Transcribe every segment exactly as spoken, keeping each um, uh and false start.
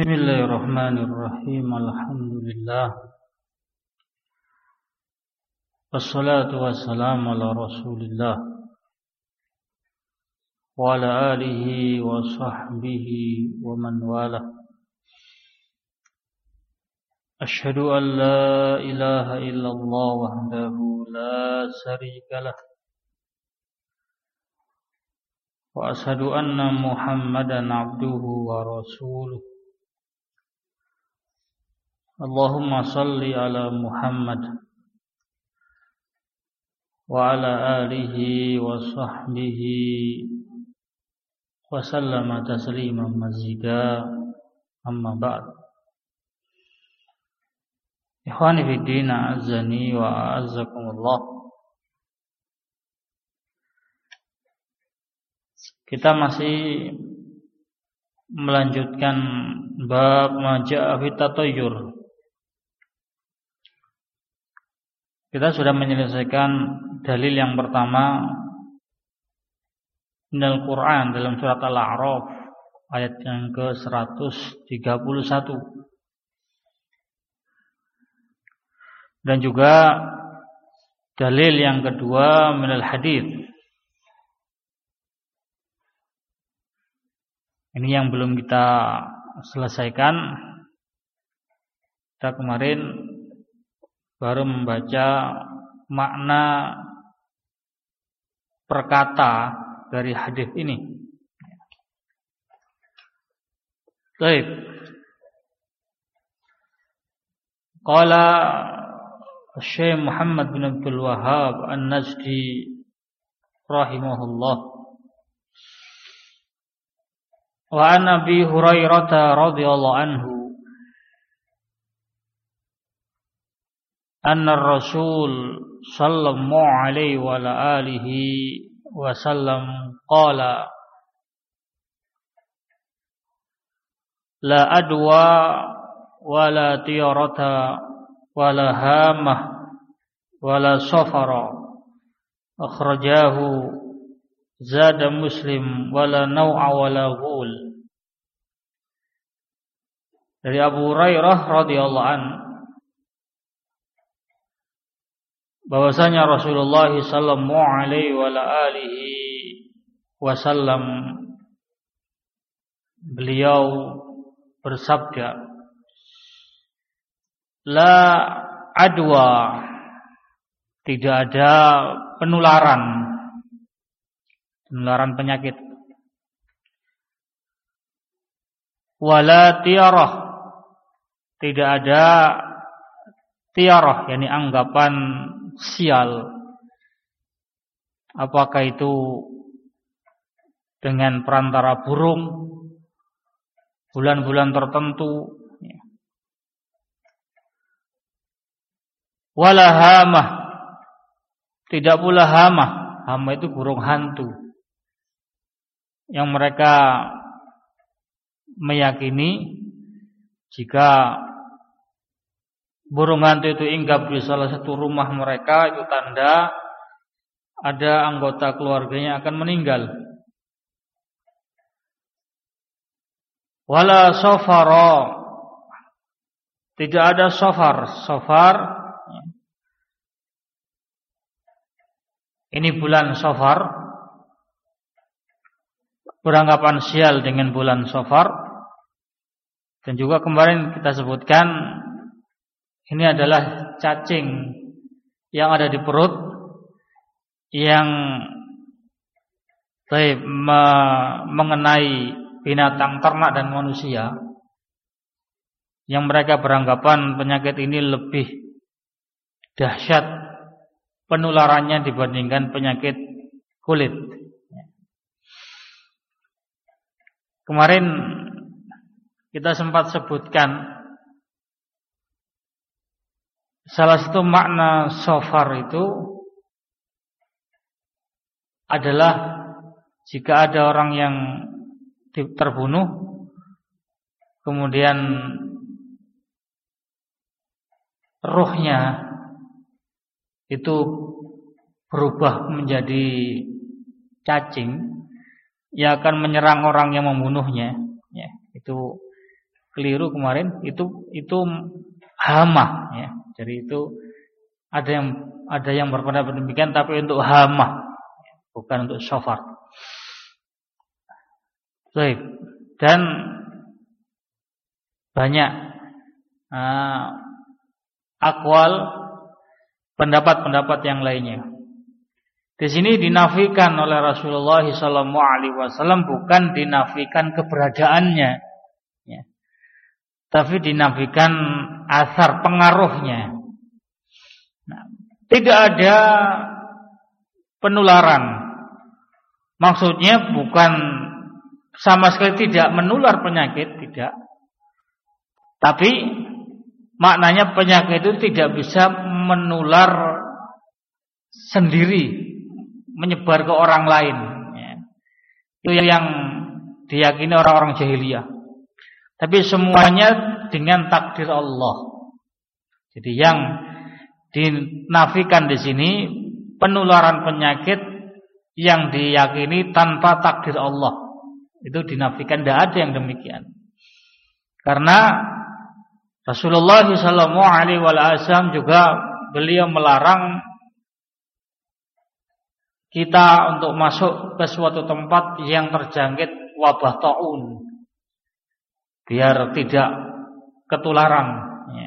Bismillahirrahmanirrahim. Alhamdulillah. Wassalatu wassalamu ala Rasulillah wa ala alihi wa sahbihi wa man walah. Asyhadu an la ilaha illallah wahdahu la syarika lah. Wa asyhadu anna Muhammadan abduhu wa rasuluh. Allahumma salli ala Muhammad wa ala alihi wa sahbihi wa sallama tasliman mazida, amma ba'd. Ikhwani fid din, a'azzani wa a'azzakumullah. Kita masih melanjutkan bab ma ja'a fit tatayyur. Kita sudah menyelesaikan dalil yang pertama dalam Quran dalam surat Al-A'raf ayat yang ke seratus tiga puluh satu. Dan juga dalil yang kedua minal hadits. Ini yang belum kita selesaikan. Kita kemarin baru membaca makna perkata dari hadis ini. Baik. Qala Syekh Muhammad bin Abdul Wahhab An-Najdi rahimahullah. Wa an Abi Hurairah radhiyallahu anhu anna Rasul sallallahu alaihi wa alihi wasallam qala la adwa wa la tiyarata wa la hamah wa la safara akhrajahu zada Muslim wa la naw'a wa la ghul. Dari Abu Hurairah radhiyallahu anhu bahwasanya Rasulullah sallallahu alaihi wa alihi wasallam beliau bersabda, la adwa, tidak ada penularan penularan penyakit, wala tiarah, tidak ada tiarah, yakni anggapan sial, apakah itu dengan perantara burung, bulan-bulan tertentu, wala hamah, tidak pula hamah. Hamah itu burung hantu yang mereka meyakini jika burung hantu itu hinggap di salah satu rumah mereka, itu tanda ada anggota keluarganya akan meninggal. Wala safara, tidak ada safar. Safar ini bulan Safar, beranggapan sial dengan bulan Safar. Dan juga kemarin kita sebutkan ini adalah cacing yang ada di perut yang baik, me, mengenai binatang ternak dan manusia, yang mereka beranggapan penyakit ini lebih dahsyat penularannya dibandingkan penyakit kulit. Kemarin kita sempat sebutkan salah satu makna safar itu adalah jika ada orang yang terbunuh kemudian ruhnya itu berubah menjadi cacing yang akan menyerang orang yang membunuhnya, ya, itu keliru kemarin, itu itu hama ya. Jadi itu ada yang ada yang berpendapat demikian, tapi untuk hama, bukan untuk shofar. Baik. Dan banyak uh, akwal, pendapat-pendapat yang lainnya. Di sini dinafikan oleh Rasulullah shallallahu alaihi wasallam, bukan dinafikan keberadaannya, ya, tapi dinafikan asar pengaruhnya. Nah, tidak ada penularan. Maksudnya bukan sama sekali tidak menular penyakit, tidak. Tapi maknanya penyakit itu tidak bisa menular sendiri, menyebar ke orang lain. Ya. Itu yang diyakini orang-orang jahiliyah. Tapi semuanya dengan takdir Allah. Jadi yang dinafikan di sini penularan penyakit yang diyakini tanpa takdir Allah. Itu dinafikan, tidak ada yang demikian. Karena Rasulullah shallallahu alaihi wasallam juga beliau melarang kita untuk masuk ke suatu tempat yang terjangkit wabah taun, biar tidak ketularan. Ya.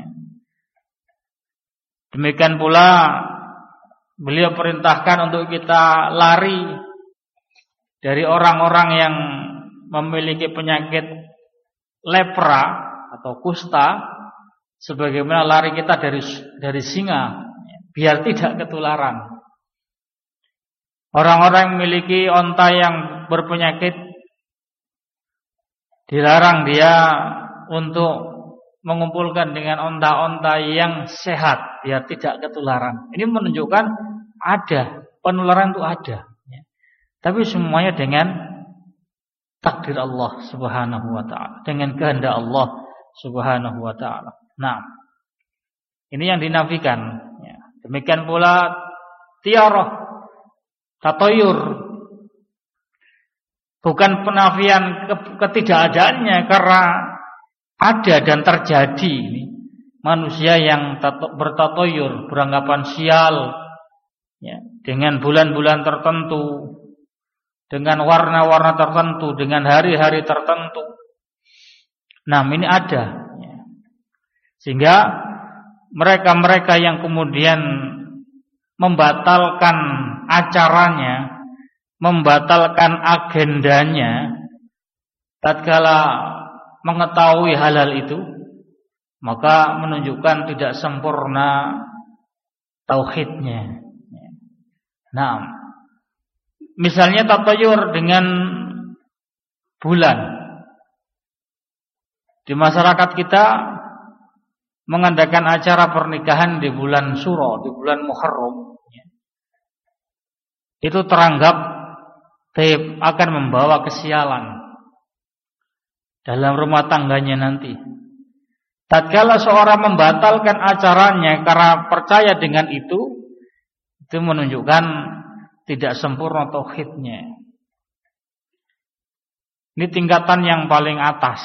Demikian pula beliau perintahkan untuk kita lari dari orang-orang yang memiliki penyakit lepra atau kusta, sebagaimana lari kita dari dari singa, biar tidak ketularan. Orang-orang yang memiliki onta yang berpenyakit dilarang dia untuk mengumpulkan dengan onta-onta yang sehat biar tidak ketularan. Ini menunjukkan ada penularan, itu ada, ya. Tapi semuanya dengan takdir Allah Subhanahu wa taala, dengan kehendak Allah Subhanahu wa taala. Nah, ini yang dinafikan, ya. Demikian pula tiarah, tatayur, bukan penafian ketidakadaannya, karena ada dan terjadi manusia yang bertatayur, beranggapan sial, ya, dengan bulan-bulan tertentu, dengan warna-warna tertentu, dengan hari-hari tertentu. Nah, ini ada, ya. Sehingga mereka-mereka yang kemudian membatalkan acaranya, membatalkan agendanya tatkala mengetahui halal itu, maka menunjukkan tidak sempurna tauhidnya. Nah, misalnya tatayur dengan bulan. Di masyarakat kita mengadakan acara pernikahan di bulan Suro, di bulan Muharram, itu teranggap akan membawa kesialan dalam rumah tangganya nanti. Tatkala seorang membatalkan acaranya karena percaya dengan itu, itu menunjukkan tidak sempurna tauhidnya. Ini tingkatan yang paling atas.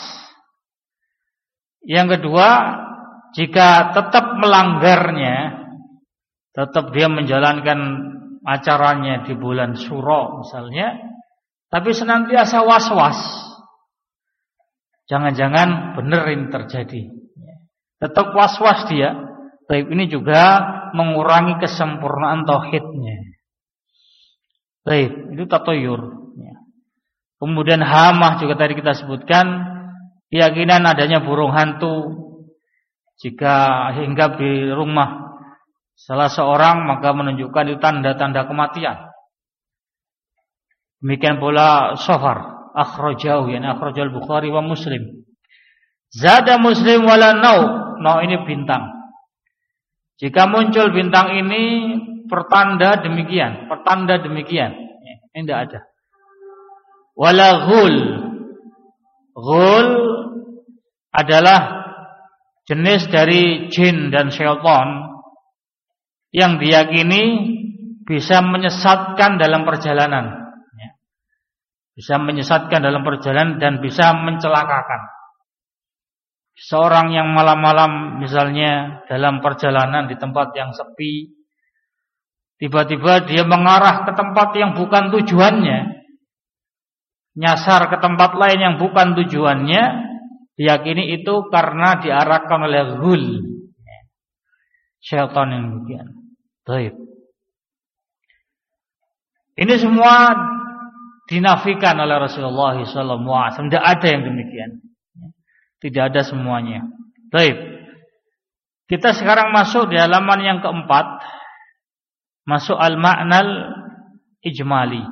Yang kedua, jika tetap melanggarnya, tetap dia menjalankan acaranya di bulan Suro misalnya, tapi senantiasa was-was, jangan-jangan benar ini terjadi, tetap was-was dia, tapi ini juga mengurangi kesempurnaan tauhidnya. Baik, itu tatayur. Kemudian hamah juga tadi kita sebutkan, keyakinan adanya burung hantu. Jika hinggap di rumah salah seorang, maka menunjukkan itu tanda-tanda kematian. Demikian pula safar, akhrajahu, yani akhrajal Bukhari wa Muslim. Zada Muslim wala nau, nau ini bintang. Jika muncul bintang ini pertanda demikian, pertanda demikian. Ini tidak ada. Wala ghul. Ghul adalah jenis dari jin dan syaitan yang diyakini bisa menyesatkan dalam perjalanan, bisa menyesatkan dalam perjalanan dan bisa mencelakakan. Seorang yang malam-malam misalnya dalam perjalanan di tempat yang sepi, tiba-tiba dia mengarah ke tempat yang bukan tujuannya, nyasar ke tempat lain yang bukan tujuannya, diyakini itu karena diarahkan oleh ghul, syaitan yang demikian. Baik. Ini semua dinafikan oleh Rasulullah shallallahu alaihi wasallam. Tidak ada yang demikian. Tidak ada semuanya. Baik. Kita sekarang masuk di halaman yang keempat. Masuk al-ma'nal ijmali.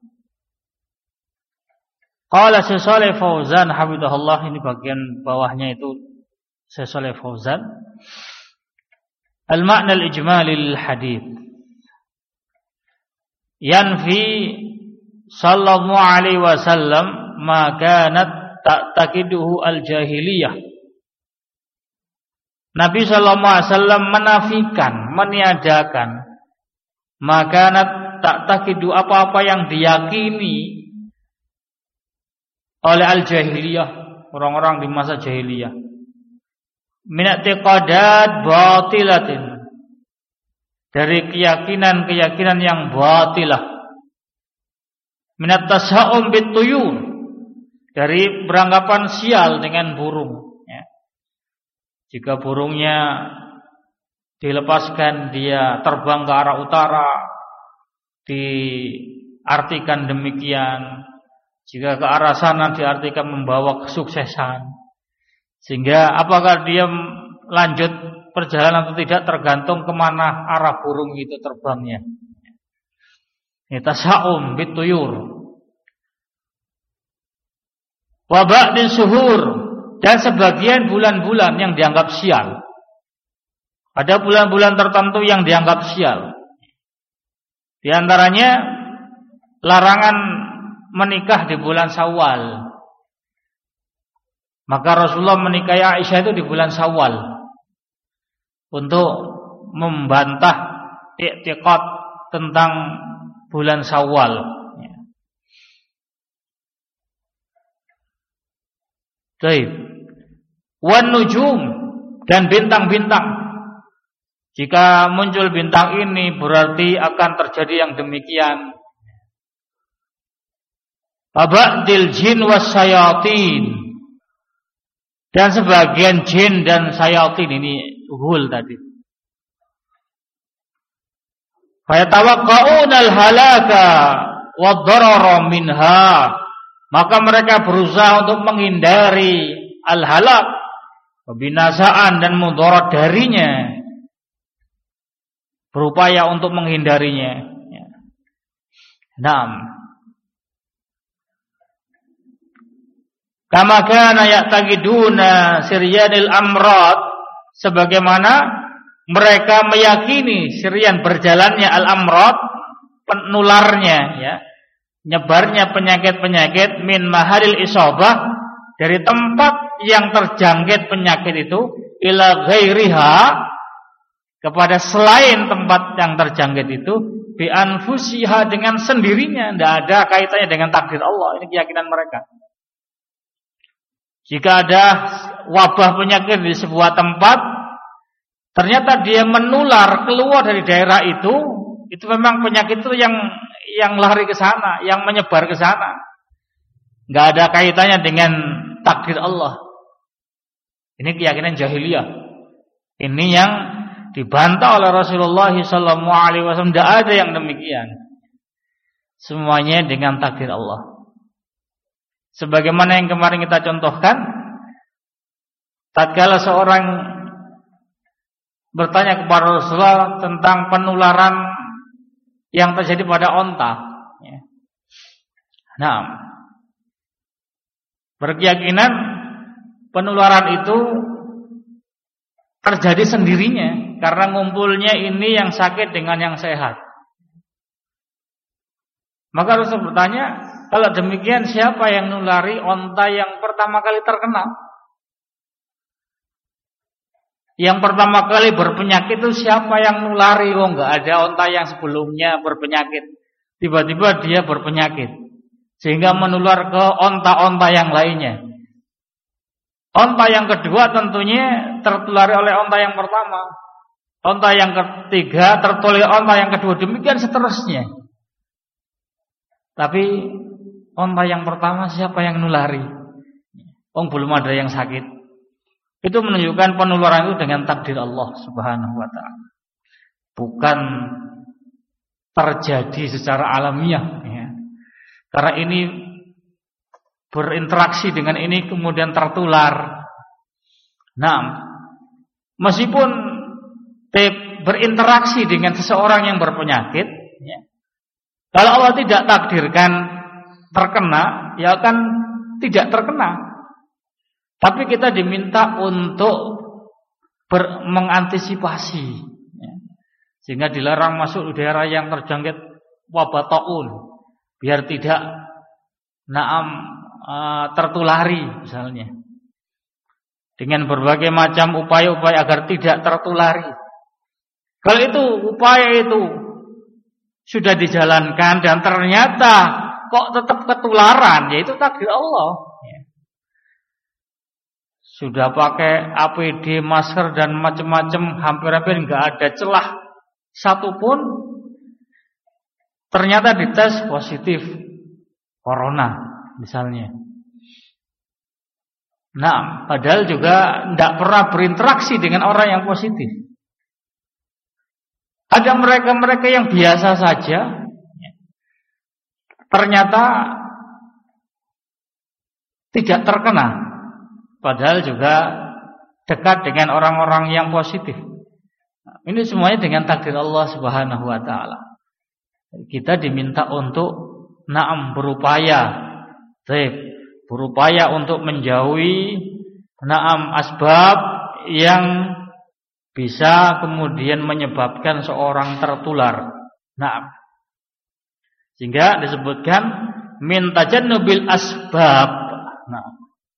Qala Syekh Shalih Fauzan hafizahullah, ini bagian bawahnya itu Syekh Shalih Fauzan. Al-ma'nal ijmali lil hadits. Yanfi sallallahu alaihi wasallam ma kanat ta'taqiduhu al-jahiliyah. Nabi sallallahu alaihi wasallam menafikan, meniadakan makanat ta'taqidu, apa-apa yang diyakini oleh al-jahiliyah, orang-orang di masa jahiliyah. Min i'tiqadat batilatin, dari keyakinan-keyakinan yang batilah. Min at-tasa'um bit-tuyur, dari beranggapan sial dengan burung, ya. Jika burungnya dilepaskan dia terbang ke arah utara, diartikan demikian. Jika ke arah sana diartikan membawa kesuksesan. Sehingga apakah dia lanjut perjalanan atau tidak tergantung kemana arah burung itu terbangnya. Ini tasa'um bituyur. Wa ba'din suhur, dan sebagian bulan-bulan yang dianggap sial. Ada bulan-bulan tertentu yang dianggap sial. Di antaranya larangan menikah di bulan Syawal. Maka Rasulullah menikahi Aisyah itu di bulan Syawal untuk membantah i'tiqad tentang bulan Syawal. Baik. Wan nujum, dan bintang-bintang. Jika muncul bintang ini berarti akan terjadi yang demikian. Abadil jin was sayatin, dan sebagian jin dan sayatin, ini ghul tadi. Fayatawaqqa'una al-halaka wad-darara minha, maka mereka berusaha untuk menghindari al-halak, kebinasaan dan mudarat darinya, berupaya untuk menghindarinya. Naam. Kama kana ya'taqiduna siryanil amrad, sebagaimana mereka meyakini siryan berjalannya al-amrad, penularnya, ya, nyebarnya penyakit-penyakit min mahalil isabah, dari tempat yang terjangkit penyakit itu ila ghairiha, kepada selain tempat yang terjangkit itu, bi anfusiha, dengan sendirinya, tidak ada kaitannya dengan takdir Allah. Ini keyakinan mereka. Jika ada wabah penyakit di sebuah tempat, ternyata dia menular keluar dari daerah itu, itu memang penyakit itu yang yang lari ke sana, yang menyebar ke sana. Enggak ada kaitannya dengan takdir Allah. Ini keyakinan jahiliyah. Ini yang dibantah oleh Rasulullah shallallahu alaihi wasallam. Tidak ada yang demikian. Semuanya dengan takdir Allah. Sebagaimana yang kemarin kita contohkan, tatkala seorang bertanya kepada Rasulullah tentang penularan yang terjadi pada onta, ya. Nah, berkeyakinan penularan itu terjadi sendirinya karena ngumpulnya ini yang sakit dengan yang sehat. Maka Rasul bertanya, kalau demikian siapa yang nulari onta yang pertama kali terkena? Yang pertama kali berpenyakit itu siapa yang nulari? Oh, enggak ada onta yang sebelumnya berpenyakit, tiba-tiba dia berpenyakit sehingga menular ke onta-onta yang lainnya. Onta yang kedua tentunya tertulari oleh onta yang pertama. Onta yang ketiga tertulari onta yang kedua. Demikian seterusnya. Tapi onta yang pertama siapa yang nulari? Oh, belum ada yang sakit. Itu menunjukkan penularan itu dengan takdir Allah Subhanahu wa taala. Bukan terjadi secara alamiah ya. Karena ini berinteraksi dengan ini kemudian tertular. Nah, meskipun berinteraksi dengan seseorang yang berpenyakit ya, kalau Allah tidak takdirkan terkena, ya akan tidak terkena. Tapi kita diminta untuk ber, mengantisipasi ya. Sehingga dilarang masuk di daerah yang terjangkit wabah taun, biar tidak naam uh, tertulari misalnya. Dengan berbagai macam upaya-upaya agar tidak tertulari. Kalau itu upaya itu sudah dijalankan dan ternyata kok tetap ketularan, yaitu takdir Allah. Sudah pakai A P D, masker dan macam-macam, hampir-hampir nggak ada celah satupun, ternyata dites positif corona misalnya. Nah, padahal juga tidak pernah berinteraksi dengan orang yang positif. Ada mereka-mereka yang biasa saja, ternyata tidak terkena, padahal juga dekat dengan orang-orang yang positif. Ini semuanya dengan takdir Allah Subhanahu wa taala. Kita diminta untuk na'am berupaya, baik, berupaya untuk menjauhi na'am asbab yang bisa kemudian menyebabkan seorang tertular. Na'am. Sehingga disebutkan min tajannubil asbab. Na'am.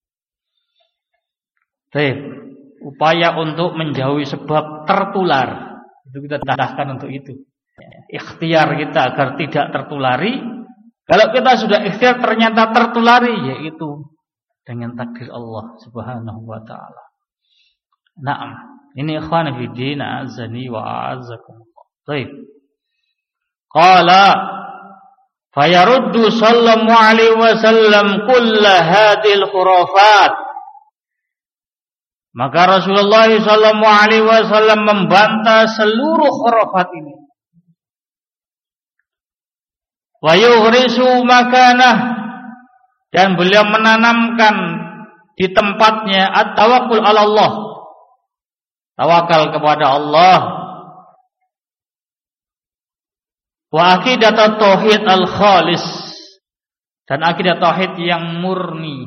Baik, upaya untuk menjauhi sebab tertular. Itu kita tandahkan untuk itu. Ikhtiar kita agar tidak tertulari. Kalau kita sudah ikhtiar ternyata tertulari, yaitu dengan takdir Allah Subhanahu wa taala. Naam. Ini ikhwan fi din, azani wa a'azzakumullah. Baik. Qala fayaruddu sallallahu alaihi wasallam kull hadhil khurafat. Maka Rasulullah sallallahu alaihi wasallam membantah seluruh khurafat ini. Wa yughrisu makanah, dan beliau menanamkan di tempatnya at-tawakkul 'ala Allah. Tawakal kepada Allah. Wa aqidat tauhid al-khalis, dan akidah tauhid yang murni.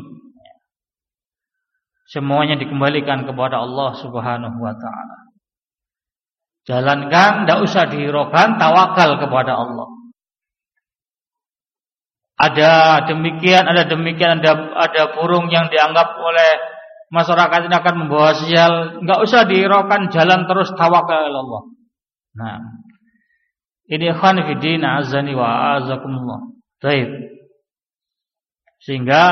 Semuanya dikembalikan kepada Allah Subhanahu wa taala. Jalankan, tidak usah dihiraukan, tawakal kepada Allah. Ada demikian, ada demikian, ada ada burung yang dianggap oleh masyarakat ini akan membawa sial, enggak usah dihiraukan, jalan terus, tawakal kepada Allah. Nah, ini ikhwan fi din, azani wa azakumullah. Baik. Sehingga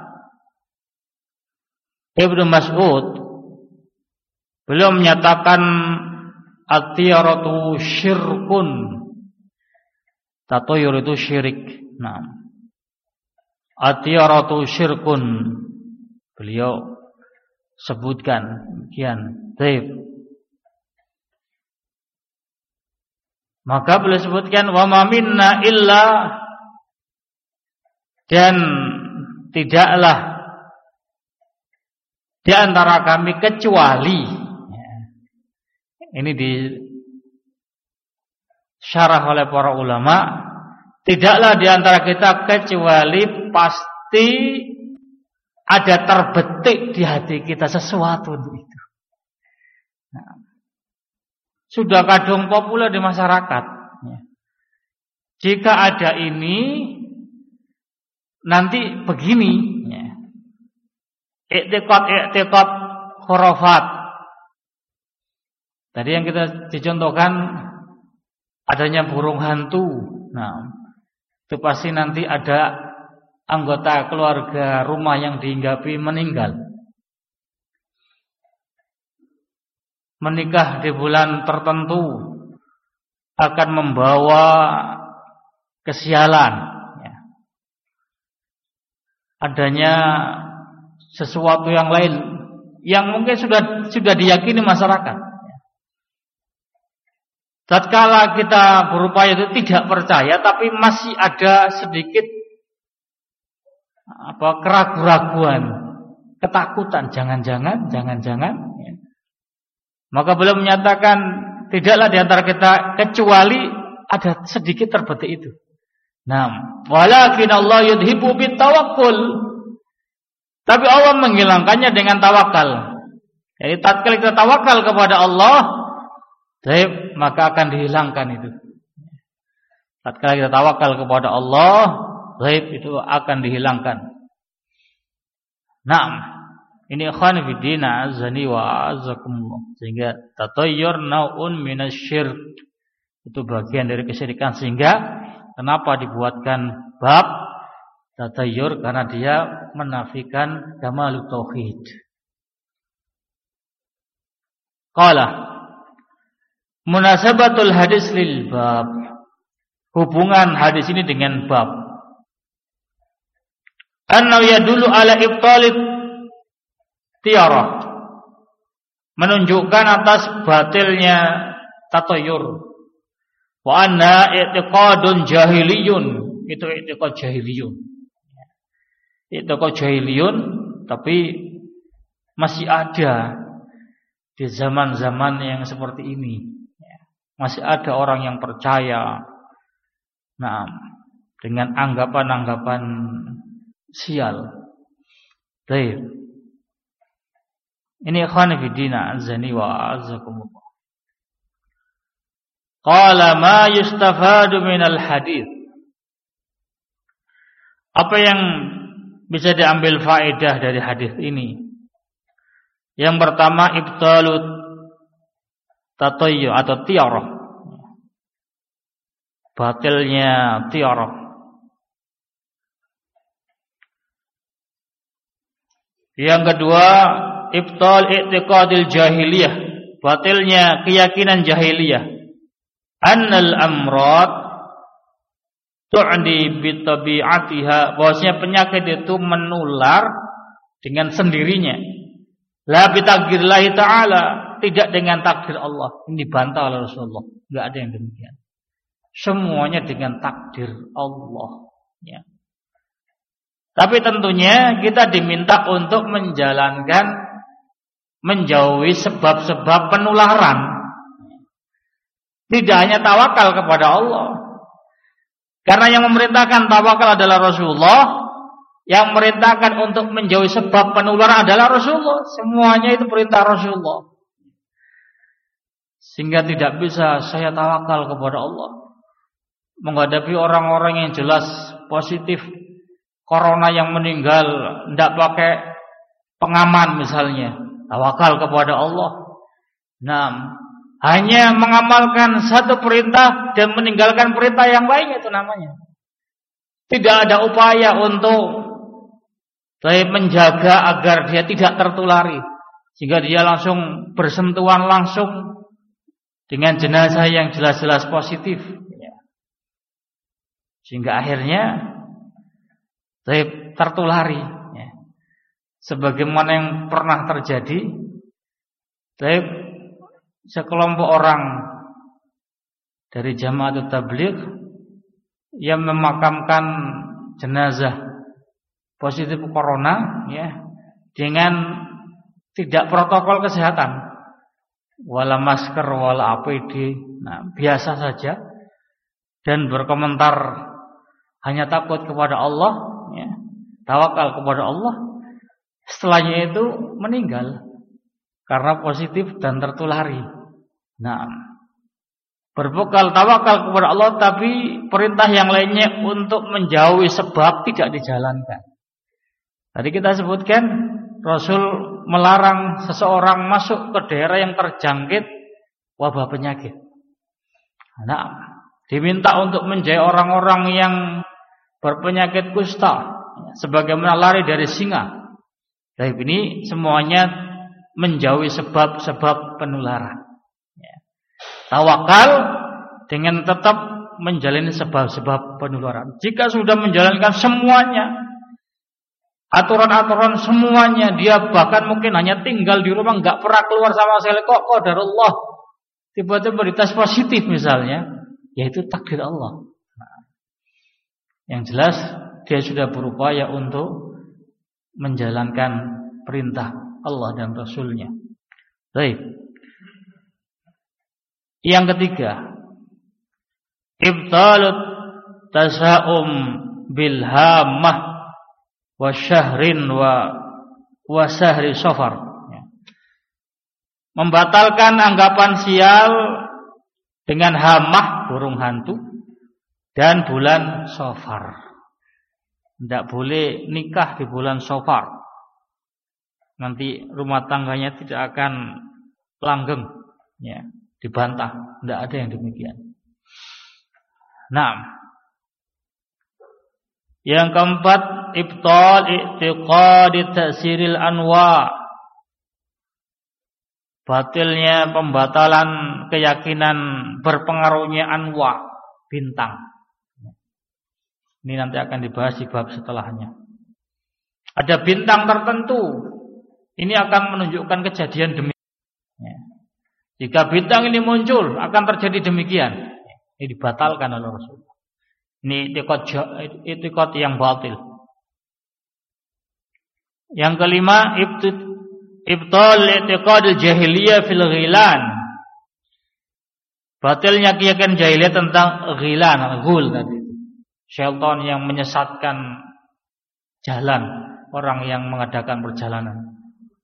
Ibnu Mas'ud beliau menyatakan at-tiyaratu syirkun. Tatayur itu syirik. Nah, at-tiyaratu syirkun. Beliau sebutkan demikian. Baik. Maka beliau sebutkan wa ma minna illa, dan tidaklah di antara kami kecuali, ini di syarah oleh para ulama, tidaklah di antara kita kecuali pasti ada terbetik di hati kita sesuatu untuk itu. Nah, sudah kadung populer di masyarakat. Jika ada ini, nanti begini. Iktiqad-iktiqad khurafat. Tadi yang kita dicontohkan adanya burung hantu. Nah, itu pasti nanti ada anggota keluarga rumah yang dihinggapi meninggal. menikah di bulan tertentu akan membawa kesialan, ya. Adanya sesuatu yang lain yang mungkin sudah sudah diyakini masyarakat. Tatkala kita berupaya itu tidak percaya, tapi masih ada sedikit apa keraguan-keraguan, ketakutan, jangan-jangan, jangan-jangan, ya. Maka beliau menyatakan tidaklah di antara kita kecuali ada sedikit terbetik itu. Nah, walakin Allah yudhibu bitawakkul. Tapi Allah menghilangkannya dengan tawakal. Jadi tatkala kita tawakal kepada Allah, baik, maka akan dihilangkan itu. Tatkala kita tawakal kepada Allah, baik, itu akan dihilangkan. Naam. Ini ikhwan fillah azani wa azakumullah. Sehingga tatayyur naun minasyirk. Itu bagian dari kesyirikan. Sehingga kenapa dibuatkan bab tatayyur? Karena dia menafikan kamalut tauhid. Qala munasabatul hadis lil bab. Hubungan hadis ini dengan bab. Annahu yadullu ala ibtalit tiarah, menunjukkan atas batilnya tatayur. Wa anna i'tiqadun jahiliyun, itu i'tiqad jahiliyun. I'tiqad jahiliyun, tapi masih ada di zaman-zaman yang seperti ini. Masih ada orang yang percaya, nah, dengan anggapan-anggapan sial. Baik. Ini ikhwan fillah azani wa azakumullah. Qala ma yustafadu minal hadis. Apa yang bisa diambil faedah dari hadis ini? Yang pertama ibtalut tatayyu atau tiarah. Batilnya tiarah. Yang kedua ibtal i'tiqadil jahiliyah, batilnya keyakinan jahiliyah. Annal amrad tu'di bi tabi'atiha, bahwasanya penyakit itu menular dengan sendirinya. La bi takdirillah taala, tidak dengan takdir Allah. Ini dibantah oleh Rasulullah. Enggak ada yang demikian. Semuanya dengan takdir Allah, ya. Tapi tentunya kita diminta untuk menjalankan, menjauhi sebab-sebab penularan. Tidak hanya tawakal kepada Allah. Karena yang memerintahkan tawakal adalah Rasulullah, yang memerintahkan untuk menjauhi sebab penularan adalah Rasulullah. Semuanya itu perintah Rasulullah. Sehingga tidak bisa saya tawakal kepada Allah menghadapi orang-orang yang jelas positif corona yang meninggal, tidak pakai pengaman misalnya. Tawakal kepada Allah. Nah, hanya mengamalkan satu perintah dan meninggalkan perintah yang lain, itu namanya. Tidak ada upaya untuk menjaga agar dia tidak tertulari, sehingga dia langsung bersentuhan langsung dengan jenazah yang jelas-jelas positif, sehingga akhirnya tertulari. Sebagaimana yang pernah terjadi, baik sekelompok orang dari Jamaah Tabligh yang memakamkan jenazah positif corona, ya, dengan tidak protokol kesehatan, wala masker, wala A P D, nah, biasa saja, dan berkomentar hanya takut kepada Allah, ya, tawakal kepada Allah. Setelahnya itu meninggal karena positif dan tertulari. Nah, berbekal tawakal kepada Allah, tapi perintah yang lainnya untuk menjauhi sebab tidak dijalankan. Tadi kita sebutkan Rasul melarang seseorang masuk ke daerah yang terjangkit wabah penyakit. Nah, diminta untuk menjauhi orang-orang yang berpenyakit kusta, sebagaimana lari dari singa. Baik, ini semuanya menjauhi sebab-sebab penularan. Ya. Tawakal dengan tetap menjalani sebab-sebab penularan. Jika sudah menjalankan semuanya, aturan-aturan semuanya, dia bahkan mungkin hanya tinggal di rumah, nggak pernah keluar sama sekali, kok qadarullah tiba-tiba berita positif misalnya, yaitu takdir Allah. Nah, yang jelas dia sudah berupaya untuk menjalankan perintah Allah dan Rasulnya. Baik. Yang ketiga, ibtalut tasa'um bil hammah wa syahrin wa wa syahri safar. Membatalkan anggapan sial dengan hamah, burung hantu, dan bulan Safar. Tidak boleh nikah di bulan Safar. Nanti rumah tangganya tidak akan langgeng, ya, dibantah. Tidak ada yang demikian. Nah, yang keempat, ibtal i'tiqadi ta'siril anwa'. Batilnya pembatalan keyakinan berpengaruhnya anwa, bintang. Ini nanti akan dibahas di bab setelahnya. Ada bintang tertentu, ini akan menunjukkan kejadian demikian. Jika bintang ini muncul, akan terjadi demikian. Ini dibatalkan oleh Rasul. Ini i'tiqad yang batil. Yang kelima, ibtit ibtal i'tiqad jahiliyah fil ghilan. Batilnya keyakinan jahiliyah tentang ghilan, ghul tadi. Syaitan yang menyesatkan jalan orang yang mengadakan perjalanan.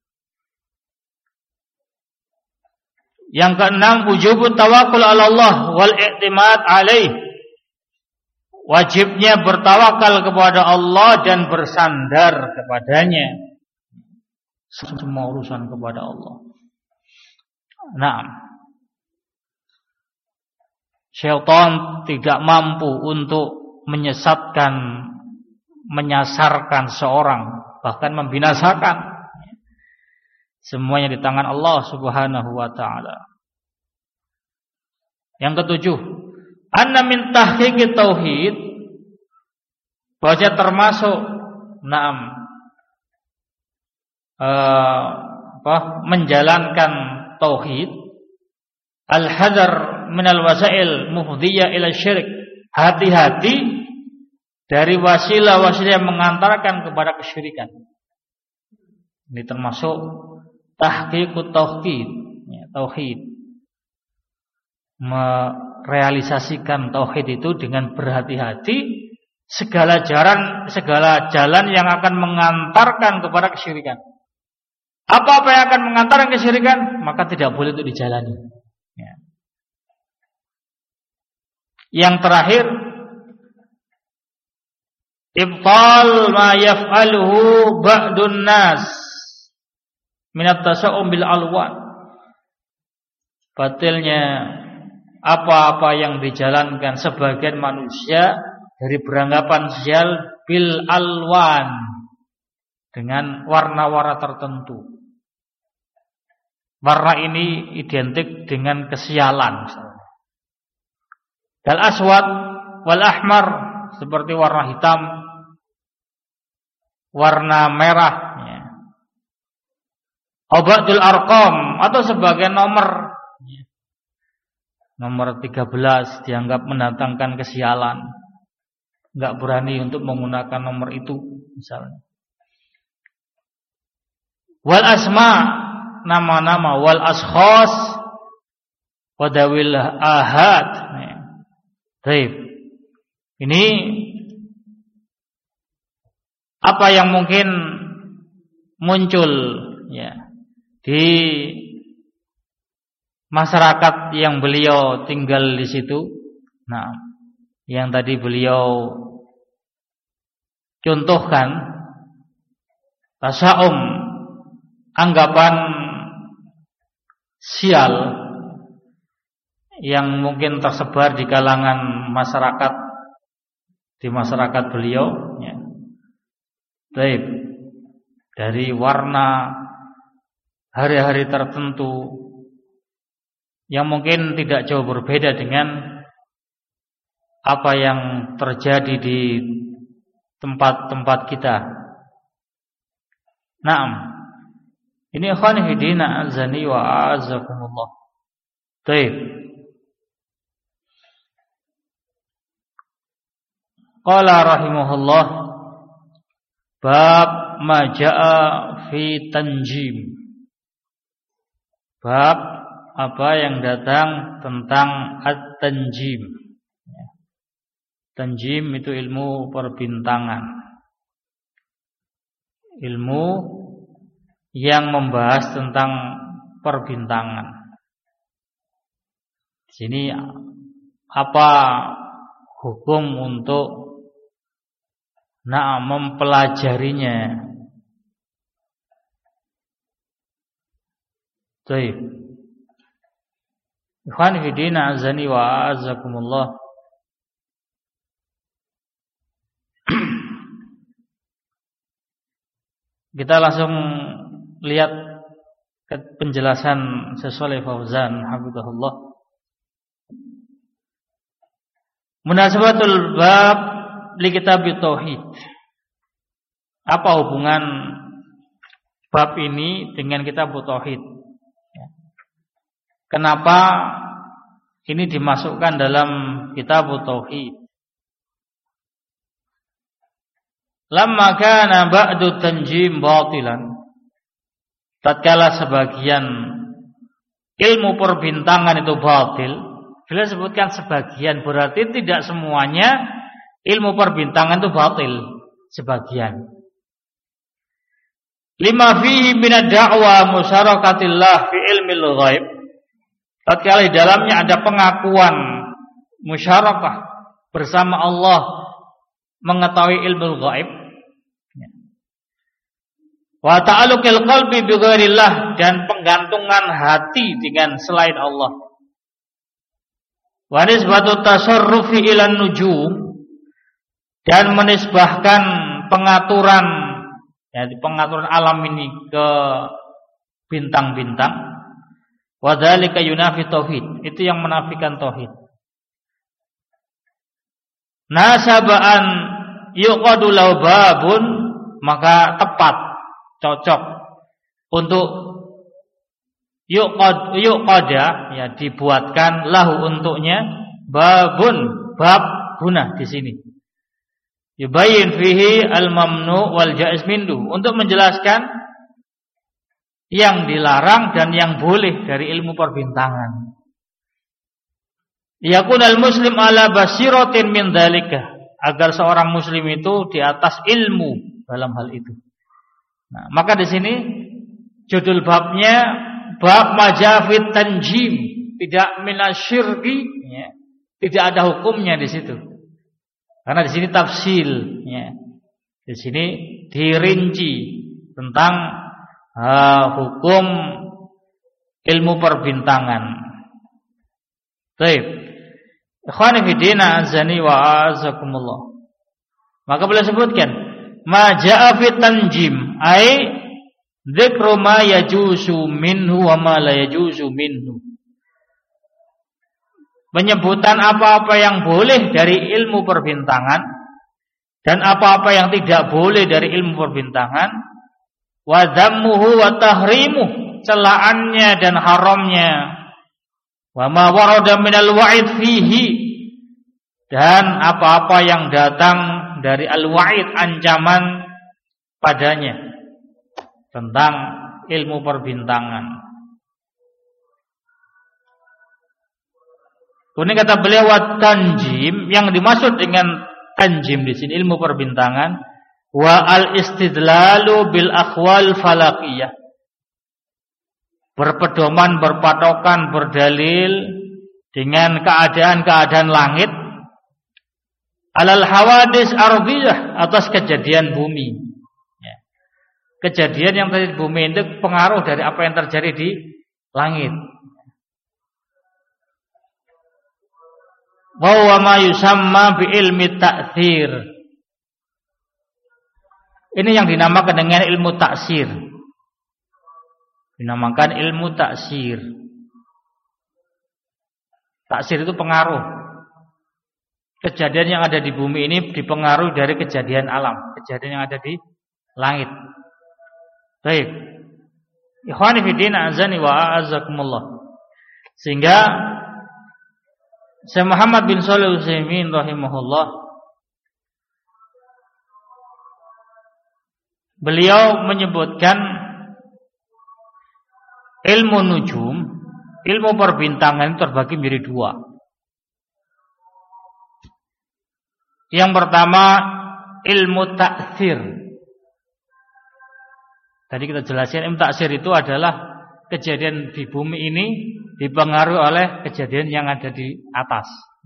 Yang keenam, wujubut tawakkul 'ala Allah wal i'timad 'alaih. Wajibnya bertawakal kepada Allah dan bersandar kepadanya. Semua urusan kepada Allah. Nah, syaitan tidak mampu untuk menyesatkan, menyasarkan seorang, bahkan membinasakan. Semuanya di tangan Allah Subhanahu wa taala. Yang ketujuh, anna min tahqiqit tauhid, bahwa termasuk na'am Uh, apa, menjalankan tauhid, al-hadar minal wasail mufdiyah ila syirik, hati-hati dari wasilah-wasilah yang mengantarkan kepada kesyirikan. Ini termasuk tahqiqut tauhid, ya, tauhid, merealisasikan tauhid itu dengan berhati-hati segala jalan segala jalan yang akan mengantarkan kepada kesyirikan. Apa-apa yang akan mengantarkan kesyirikan, maka tidak boleh itu dijalani. Ya. Yang terakhir, ibtal ma yaf'aluhu ba'dun nas minat tasa'um bil alwan. Batilnya apa-apa yang dijalankan sebagian manusia dari beranggapan sial bil alwan, dengan warna-warna tertentu. Warna ini identik dengan kesialan. Dal aswad wal ahmar, seperti warna hitam, warna merah, ya. Obatul arqam, atau sebagian nomor, ya. Nomor tiga belas dianggap mendatangkan kesialan. Enggak berani untuk menggunakan nomor itu misalnya. Wal asma, nama-nama, wal ashkhas wadawil ahad. Baik. Ini apa yang mungkin muncul, ya, di masyarakat yang beliau tinggal di situ. Nah, yang tadi beliau contohkan, tasa'um, anggapan sial yang mungkin tersebar di kalangan masyarakat, di masyarakat beliau, ya. Baik, dari warna, hari-hari tertentu yang mungkin tidak jauh berbeda dengan apa yang terjadi di tempat-tempat kita. Naam. Ini ikhwan fillah azani wa azakumullah. Baik. Qala rahimahullah bab ma jaa fi tanjim. Bab apa yang datang tentang at-tanjim. Tanjim itu ilmu perbintangan. Ilmu yang membahas tentang perbintangan. Di sini apa hukum untuk nah mempelajarinya? Baik. Ikhwan fillah azani wa azakumullah. Kita langsung lihat penjelasan Syekh Fauzan hafizahullah. Munasabatul bab li kitab tauhid. Apa hubungan bab ini dengan kitab tauhid? Kenapa ini dimasukkan dalam kitab tauhid? Lamma kana ba'du tanjim batilan. Tatkala sebagian ilmu perbintangan itu batil. Bila sebutkan sebagian berarti tidak semuanya ilmu perbintangan itu batil, sebagian. Lima fihi min ad-da'wa musyarakatiillah fi ilmil ghaib. Tatkala di dalamnya ada pengakuan musyarakah bersama Allah mengetahui ilmu ghaib. Wa ta'alluqil qalbi bi ghairillah, dan penggantungan hati dengan selain Allah. Wa nisbatu tasarrufi ilan nujum, dan menisbahkan pengaturan, ya, pengaturan alam ini ke bintang-bintang. Wa dzalika yunafi tauhid, itu yang menafikan tauhid. Nasabaan yuqadu law babun, maka tepat, cocok untuk yuqad yuqada, ya, dibuatkan lahu untuknya babun, bab guna di sini. Yubayyin fihi al-mamnu wal jaiz minhu, untuk menjelaskan yang dilarang dan yang boleh dari ilmu perbintangan. Yakunal muslim ala basiratin min dzalika, agar seorang muslim itu di atas ilmu dalam hal itu. Nah, maka di sini judul babnya bab majafit tanjim, tidak minasyirki, ya, tidak ada hukumnya di situ. Karena di sini tafsil, ya. Di sini dirinci tentang uh, hukum ilmu perbintangan. Baik. Ikhwani fi din azani wa azakumullah. Maka boleh sebutkan ma jaa fi tanjim, ai dzikru ma yajuzu minhu wa ma la yajuzu minhu. Penyebutan apa-apa yang boleh dari ilmu perbintangan dan apa-apa yang tidak boleh dari ilmu perbintangan, wa dzammuhu wa tahrimuh, celaannya dan haramnya, wa ma warada minal wa'id fihi, dan apa-apa yang datang dari al-wa'id, ancaman padanya tentang ilmu perbintangan. Kemudian kata beliau wa tanjim, yang dimaksud dengan tanjim di sini ilmu perbintangan, wa al-istidlalu bil akhwal falaqiyah, berpedoman, berpatokan, berdalil dengan keadaan-keadaan langit, alal hawadis ardhiyah, atas kejadian bumi, ya. Kejadian yang terjadi di bumi itu pengaruh dari apa yang terjadi di langit. Wa huwa ma yusamma bi ilmi ta'thir. Ini yang dinamakan dengan ilmu taksir. Dinamakan ilmu taksir. Taksir itu pengaruh. Kejadian yang ada di bumi ini dipengaruhi dari kejadian alam, kejadian yang ada di langit. Baik. Ikhwani fi din, azani wa a'azzakumullah. Sehingga Syekh Muhammad bin Shalih Al-Utsaimin rahimahullah, beliau menyebutkan ilmu nujum, ilmu perbintangan itu terbagi menjadi dua. Yang pertama ilmu taksir. Tadi kita jelaskan ilmu taksir itu adalah kejadian di bumi ini dipengaruhi oleh kejadian yang ada di atas.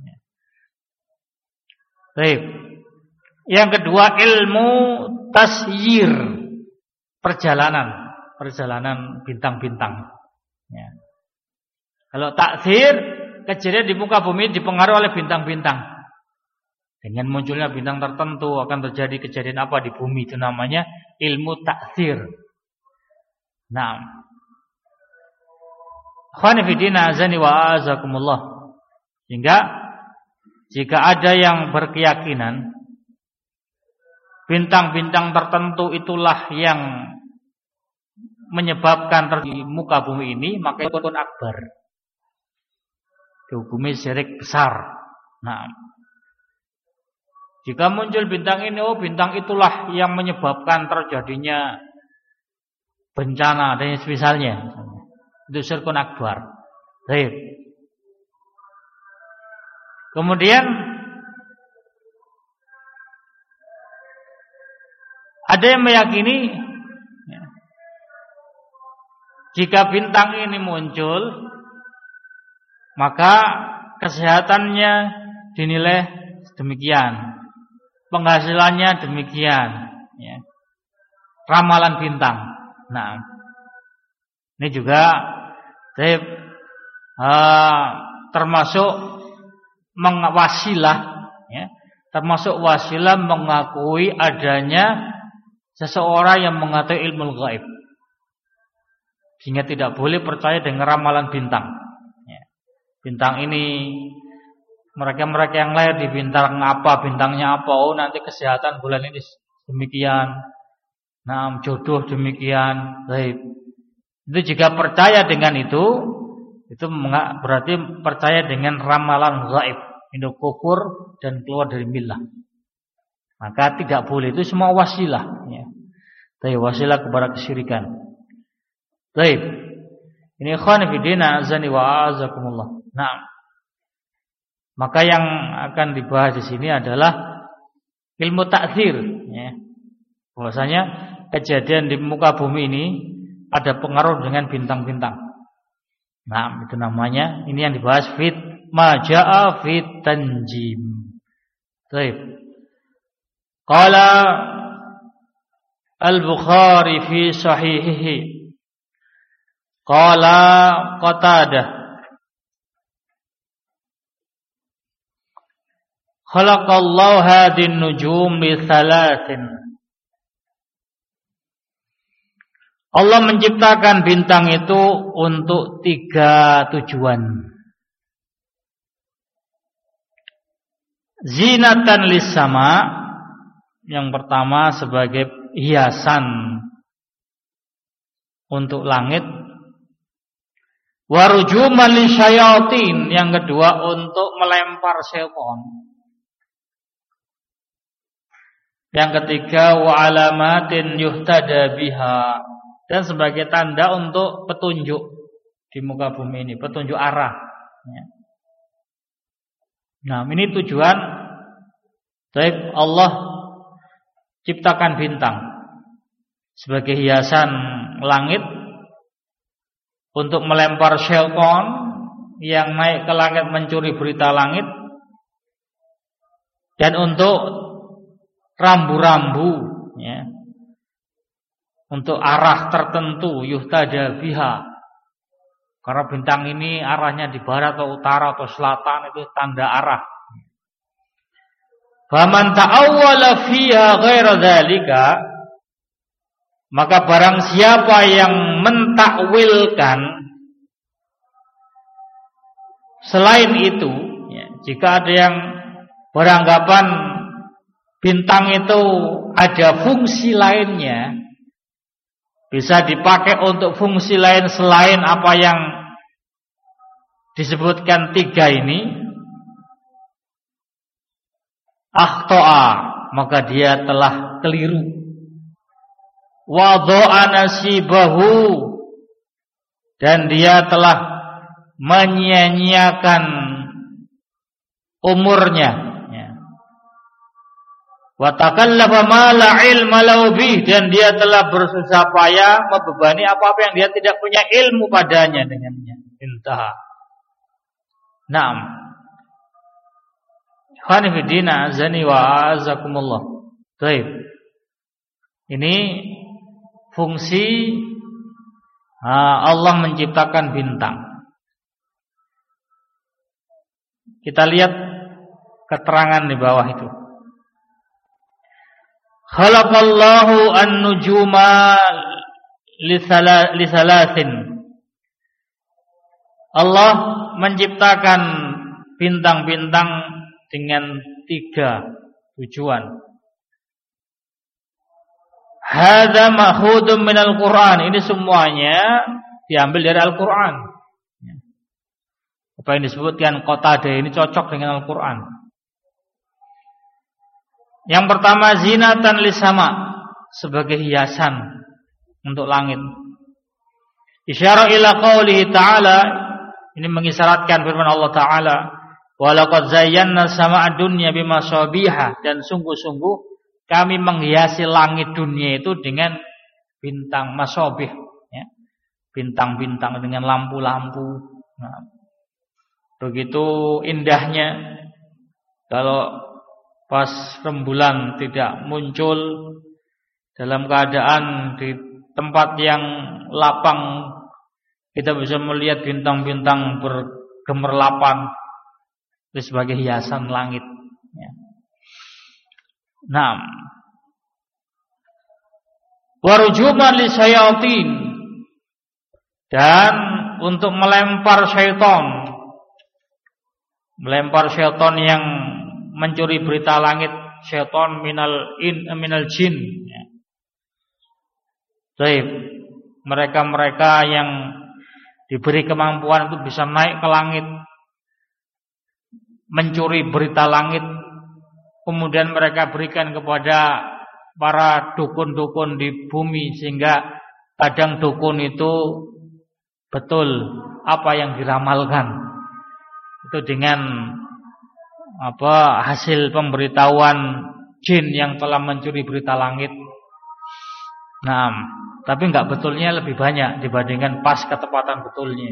Baik. Yang kedua ilmu tasyir, perjalanan, perjalanan bintang-bintang. Ya. Kalau taksir, kejadian di muka bumi dipengaruhi oleh bintang-bintang. Dengan munculnya bintang tertentu akan terjadi kejadian apa di bumi, itu namanya ilmu taksir. Nah, khani fidina azani wa azakumullah. Sehingga jika ada yang berkeyakinan bintang-bintang tertentu itulah yang menyebabkan terjadi muka bumi ini, maka itu pun akbar, dihukumi syirik besar. Nah, jika muncul bintang ini, oh bintang itulah yang menyebabkan terjadinya bencana dan semisalnya, itu syirkun akbar. Baik. Kemudian ada yang meyakini ya, jika bintang ini muncul, maka kesehatannya dinilai demikian, penghasilannya demikian, ya. Ramalan bintang. Nah, ini juga uh, termasuk mengwasilah, ya, termasuk wasilah mengakui adanya seseorang yang mengetahui ilmu gaib, sehingga tidak boleh percaya dengan ramalan bintang. Ya. Bintang ini, mereka-mereka yang lahir di bintang apa, bintangnya apa, oh nanti kesehatan bulan ini demikian, nah jodoh demikian. Baik. Itu jika percaya dengan itu, itu berarti percaya dengan ramalan gaib, itu kufur dan keluar dari millah. Maka tidak boleh, itu semua wasilah, ya. Tapi wasilah kepada kesyirikan. Baik. Ini ikhwan fillah azani wa azakumullah. Nah, maka yang akan dibahas di sini adalah ilmu taksir, ya. Bahwasanya kejadian di muka bumi ini ada pengaruh dengan bintang-bintang. Nah, itu namanya, ini yang dibahas fit majaa fit tanjim. Baik. Qala Al-Bukhari fi sahihihi, qala Qatadah, khalaqallahu hadin nujum li thalathin. Allah menciptakan bintang itu untuk tiga tujuan. Zinatan lis sama, yang pertama sebagai hiasan untuk langit. Warujuman lisyayatin, yang kedua untuk melempar syaitan. Yang ketiga wa alamatin yuhtada biha, dan sebagai tanda untuk petunjuk di muka bumi ini, petunjuk arah. Nah, ini tujuan baik Allah ciptakan bintang sebagai hiasan langit untuk melempar syaitan yang naik ke langit mencuri berita langit, dan untuk rambu-rambu, ya, untuk arah tertentu yuhtada biha. Karena bintang ini arahnya di barat atau utara atau selatan, itu tanda arah. Faman ta'awwala fiha ghaira dzalika, Maka barang siapa yang mentakwilkan selain itu, ya, jika ada yang beranggapan bintang itu ada fungsi lainnya, bisa dipakai untuk fungsi lain selain apa yang disebutkan tiga ini, akhto'a, maka dia telah keliru. Wadha'a nasibahu, dan dia telah menyia-nyiakan umurnya, ya. Wa takallafa ma la ilma lahu bih, dan dia telah bersusah payah membebani apa-apa yang dia tidak punya ilmu padanya dengannya. Intaha. Naam. Khani fi din azani wa azakumullah. Baik. Ini fungsi Allah menciptakan bintang. Kita lihat keterangan di bawah itu. Khalaqallahu an-nujuma li salasin. Allah menciptakan bintang-bintang dengan tiga tujuan. Hadza ma'khudun minal Qur'an. Ini semuanya diambil dari Al-Qur'an. Apa yang disebutkan Qatadah ini cocok dengan Al-Qur'an. Yang pertama, zinatan lisama, sebagai hiasan untuk langit. Isyara ila qaulihi ta'ala, ini mengisyaratkan firman Allah Ta'ala, wa laqad zayyana as-samaa'a dunya bimasabiha, dan sungguh-sungguh kami menghiasi langit dunia itu dengan bintang masabih, ya. Bintang-bintang dengan lampu-lampu. Nah, begitu indahnya kalau pas rembulan tidak muncul dalam keadaan di tempat yang lapang, kita bisa melihat bintang-bintang bergemerlapan itu sebagai hiasan langit, ya. Naam. Warujuman li syayatin, dan untuk melempar syaitan, melempar syaitan yang mencuri berita langit, syaitan minal in minal jin, ya. Baik, mereka-mereka yang diberi kemampuan untuk bisa naik ke langit, mencuri berita langit, kemudian mereka berikan kepada para dukun-dukun di bumi, sehingga kadang dukun itu betul apa yang diramalkan. Itu dengan apa hasil pemberitahuan jin yang telah mencuri berita langit. Nah, tapi enggak betulnya lebih banyak dibandingkan pas ketepatan betulnya.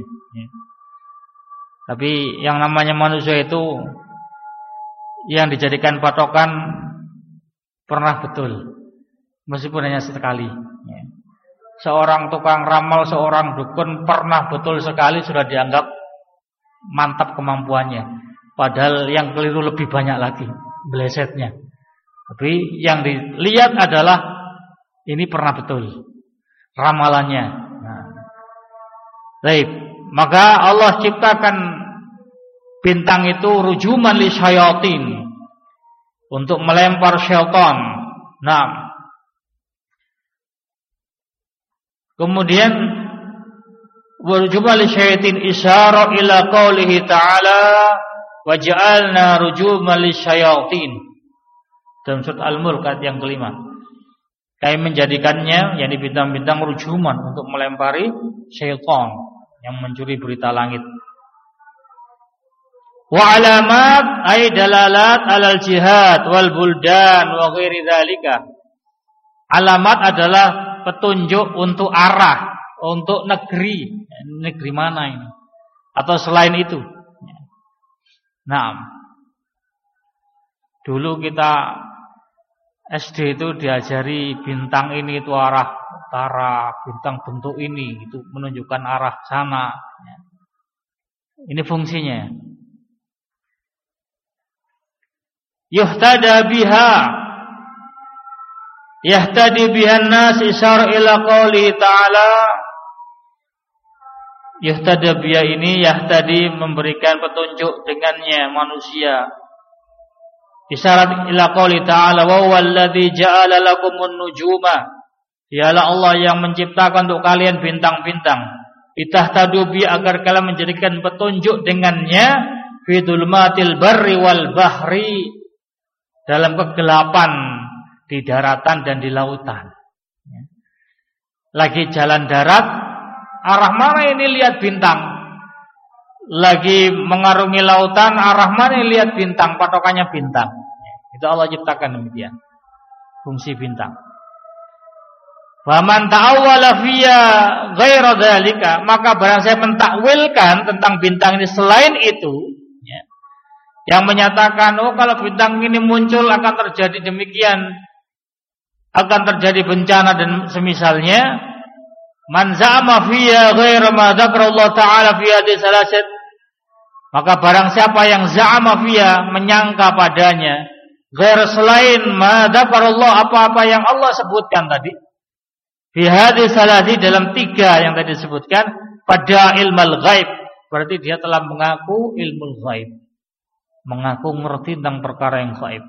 Tapi yang namanya manusia itu yang dijadikan patokan pernah betul, meskipun hanya sekali. Seorang tukang ramal, seorang dukun pernah betul sekali sudah dianggap mantap kemampuannya. Padahal yang keliru lebih banyak lagi belesetnya. Tapi yang dilihat adalah ini pernah betul ramalannya. Nah, baik, maka Allah ciptakan bintang itu rujuman li syayatin, untuk melempar syaitan. Nah, kemudian rujuman li syayatin isyara ila qaulihi ta'ala waja'alna rujuman li syayatin, dalam surat Al-Mulk ayat yang kelima. Kami menjadikannya, yakni bintang-bintang, rujuman untuk melempari syaitan yang mencuri berita langit. Wa alamat ay dalalat alal jihad wal buldan wa ghairi dzalika. Alamat adalah petunjuk untuk arah, untuk negeri. Negeri mana ini? Atau selain itu. Nah, dulu kita S D itu diajari bintang ini itu arah utara, bintang bentuk ini itu menunjukkan arah sana. Ini fungsinya. Yuhtada biha, yahtadi bihan nas isyar ila qouli ta'ala. Yahtadi biha ini yahtadi memberikan petunjuk dengannya manusia. Isyarat ila qouli ta'ala wa huwallazi ja'ala lakumun nujuma. Dialah Allah yang menciptakan untuk kalian bintang-bintang. Itahtadu bi agar kalian menjadikan petunjuk dengannya fi dzulmatil barri wal bahri, dalam kegelapan di daratan dan di lautan. Lagi jalan darat, arah mana ini lihat bintang. Lagi mengarungi lautan, arah mana ini lihat bintang, patokannya bintang. Itu Allah ciptakan demikian. Fungsi bintang. Faman ta'awwala fiyya ghaira dzalika, maka barang saya mentakwilkan tentang bintang ini selain itu, ya, yang menyatakan oh kalau bintang ini muncul akan terjadi demikian, akan terjadi bencana dan semisalnya, man za'ama fiyya ghaira ma dzakarallahu ta'ala fi hadis salasit, maka barang siapa yang za'ama fiyya menyangka padanya ghair selain ma dzakarallahu apa-apa yang Allah sebutkan tadi fi hadis salasi dalam tiga yang tadi disebutkan pada ilmu ghaib, berarti dia telah mengaku ilmu ghaib, mengaku mengerti tentang perkara yang ghaib.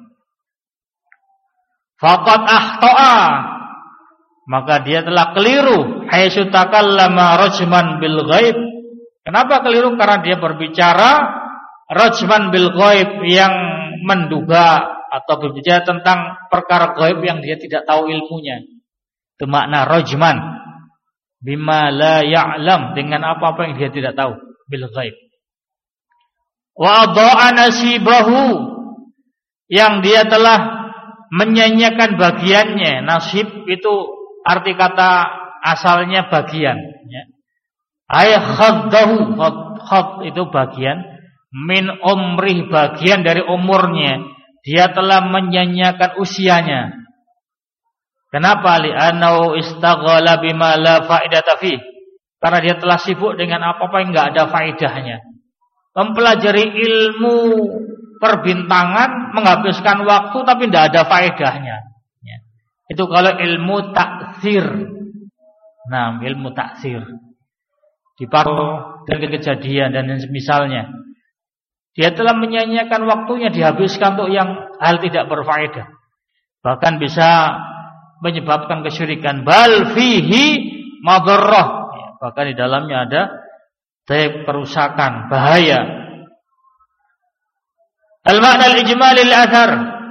Faqad ahta'a, maka dia telah keliru. Haitsu takallama rajman bil ghaib. Kenapa keliru? Karena dia berbicara rajman bil ghaib, yang menduga atau berbicara tentang perkara ghaib yang dia tidak tahu ilmunya. Itu makna rajman, bima la ya'lam, dengan apa-apa yang dia tidak tahu, bil ghaib. Wa adha'a nasibahu, yang dia telah menyanyiakan bagiannya. Nasib itu arti kata asalnya bagian, ya. Ay khaddahu, khad itu bagian, min umrih bagian dari umurnya. Dia telah menyanyiakan usianya. Kenapa? Li'annahu istaghala bima la faidata fi. Karena dia telah sibuk dengan apa-apa yang enggak ada faedahnya. Mempelajari ilmu perbintangan, menghabiskan waktu tapi tidak ada faedahnya, ya. Itu kalau ilmu taksir. Nah, ilmu taksir dipakai dengan kejadian dan semisalnya. Dia telah menyanyiakan waktunya, dihabiskan untuk yang hal tidak berfaedah, bahkan bisa menyebabkan kesyirikan. Bal fihi madarrah, ya, bahkan di dalamnya ada kerusakan, bahaya. Al-makna al-ijmali al-athar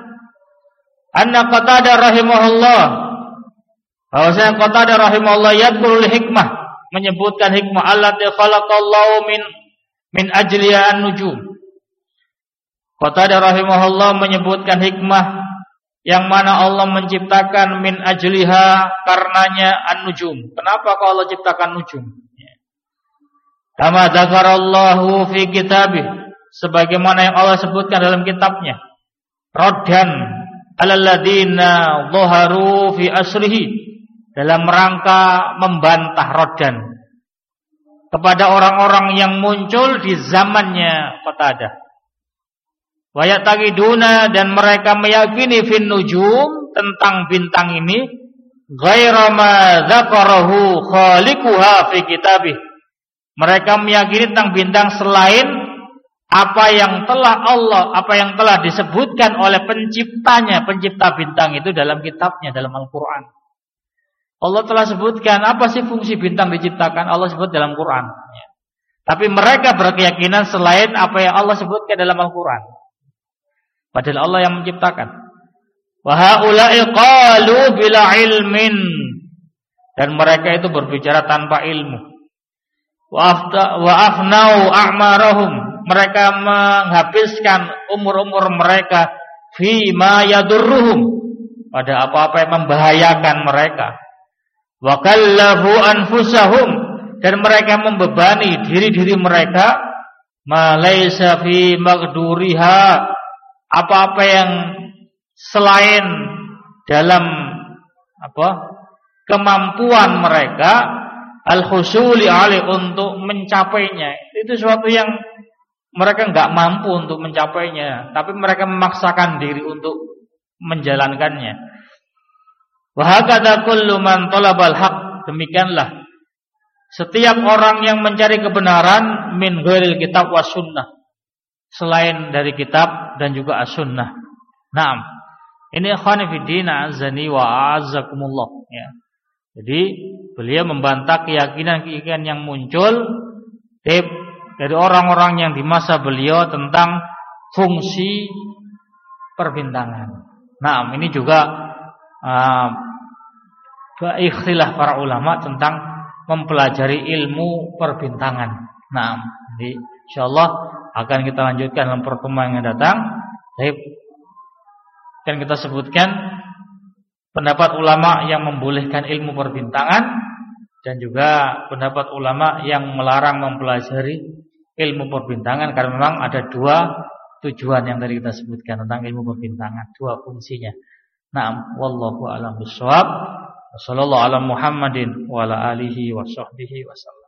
anna Qatadah rahimahullah, bahwasanya Qatadah rahimahullah yadkurul hikmah, menyebutkan hikmah allati khalaqallahu min min ajliya an-nujum. Qatadah rahimahullah menyebutkan hikmah yang mana Allah menciptakan min ajliha, karenanya an-nujum. Kenapa kok Allah ciptakan nujum? Kama dzakarallahu fi kitabih, sebagaimana yang Allah sebutkan dalam kitabnya. Raddan alal ladina dhaharu fi asrihi, dalam rangka membantah raddan kepada orang-orang yang muncul di zamannya Qatadah. Wa yaqiduna, dan mereka meyakini fin nujum, tentang bintang ini, ghaira ma dzakarahu khaliquha fi kitabih. Mereka meyakini tentang bintang selain apa yang telah Allah, apa yang telah disebutkan oleh penciptanya, pencipta bintang itu dalam kitabnya, dalam Al-Quran. Allah telah sebutkan apa sih fungsi bintang diciptakan, Allah sebut dalam Quran, ya. Tapi mereka berkeyakinan selain apa yang Allah sebutkan dalam Al-Quran, padahal Allah yang menciptakan. Wa haula'i qalu bila ilmin, dan mereka itu berbicara tanpa ilmu. Wa afnau a'marahum, mereka menghabiskan umur-umur mereka fi ma yadurruhum, pada apa-apa yang membahayakan mereka. Wa kallafu anfusahum, dan mereka membebani diri-diri mereka ma laisa fi maqduriha, apa-apa yang selain dalam apa kemampuan mereka, al-husuli alih, untuk mencapainya. Itu sesuatu yang mereka enggak mampu untuk mencapainya, tapi mereka memaksakan diri untuk menjalankannya. Wa hakadha kullu man talabal haqq, demikianlah setiap orang yang mencari kebenaran min ghairil kitab was sunnah, selain dari kitab dan juga as-sunnah. Naam. Ini ikhwani fiddin azani wa a'azzakumullah ya. Jadi beliau membantah keyakinan-keyakinan yang muncul dari orang-orang yang di masa beliau tentang fungsi perbintangan. Naam, ini juga uh, ikhtilaf para ulama tentang mempelajari ilmu perbintangan. Nah, jadi insyaallah akan kita lanjutkan dalam pertemuan yang datang. Baik, dan kita sebutkan pendapat ulama yang membolehkan ilmu perbintangan dan juga pendapat ulama yang melarang mempelajari ilmu perbintangan, karena memang ada dua tujuan yang tadi kita sebutkan tentang ilmu perbintangan, dua fungsinya. Naam, wallahu a'lam bishawab. Wassallallahu ala Muhammadin wa ala alihi wa sahbihi wasallam.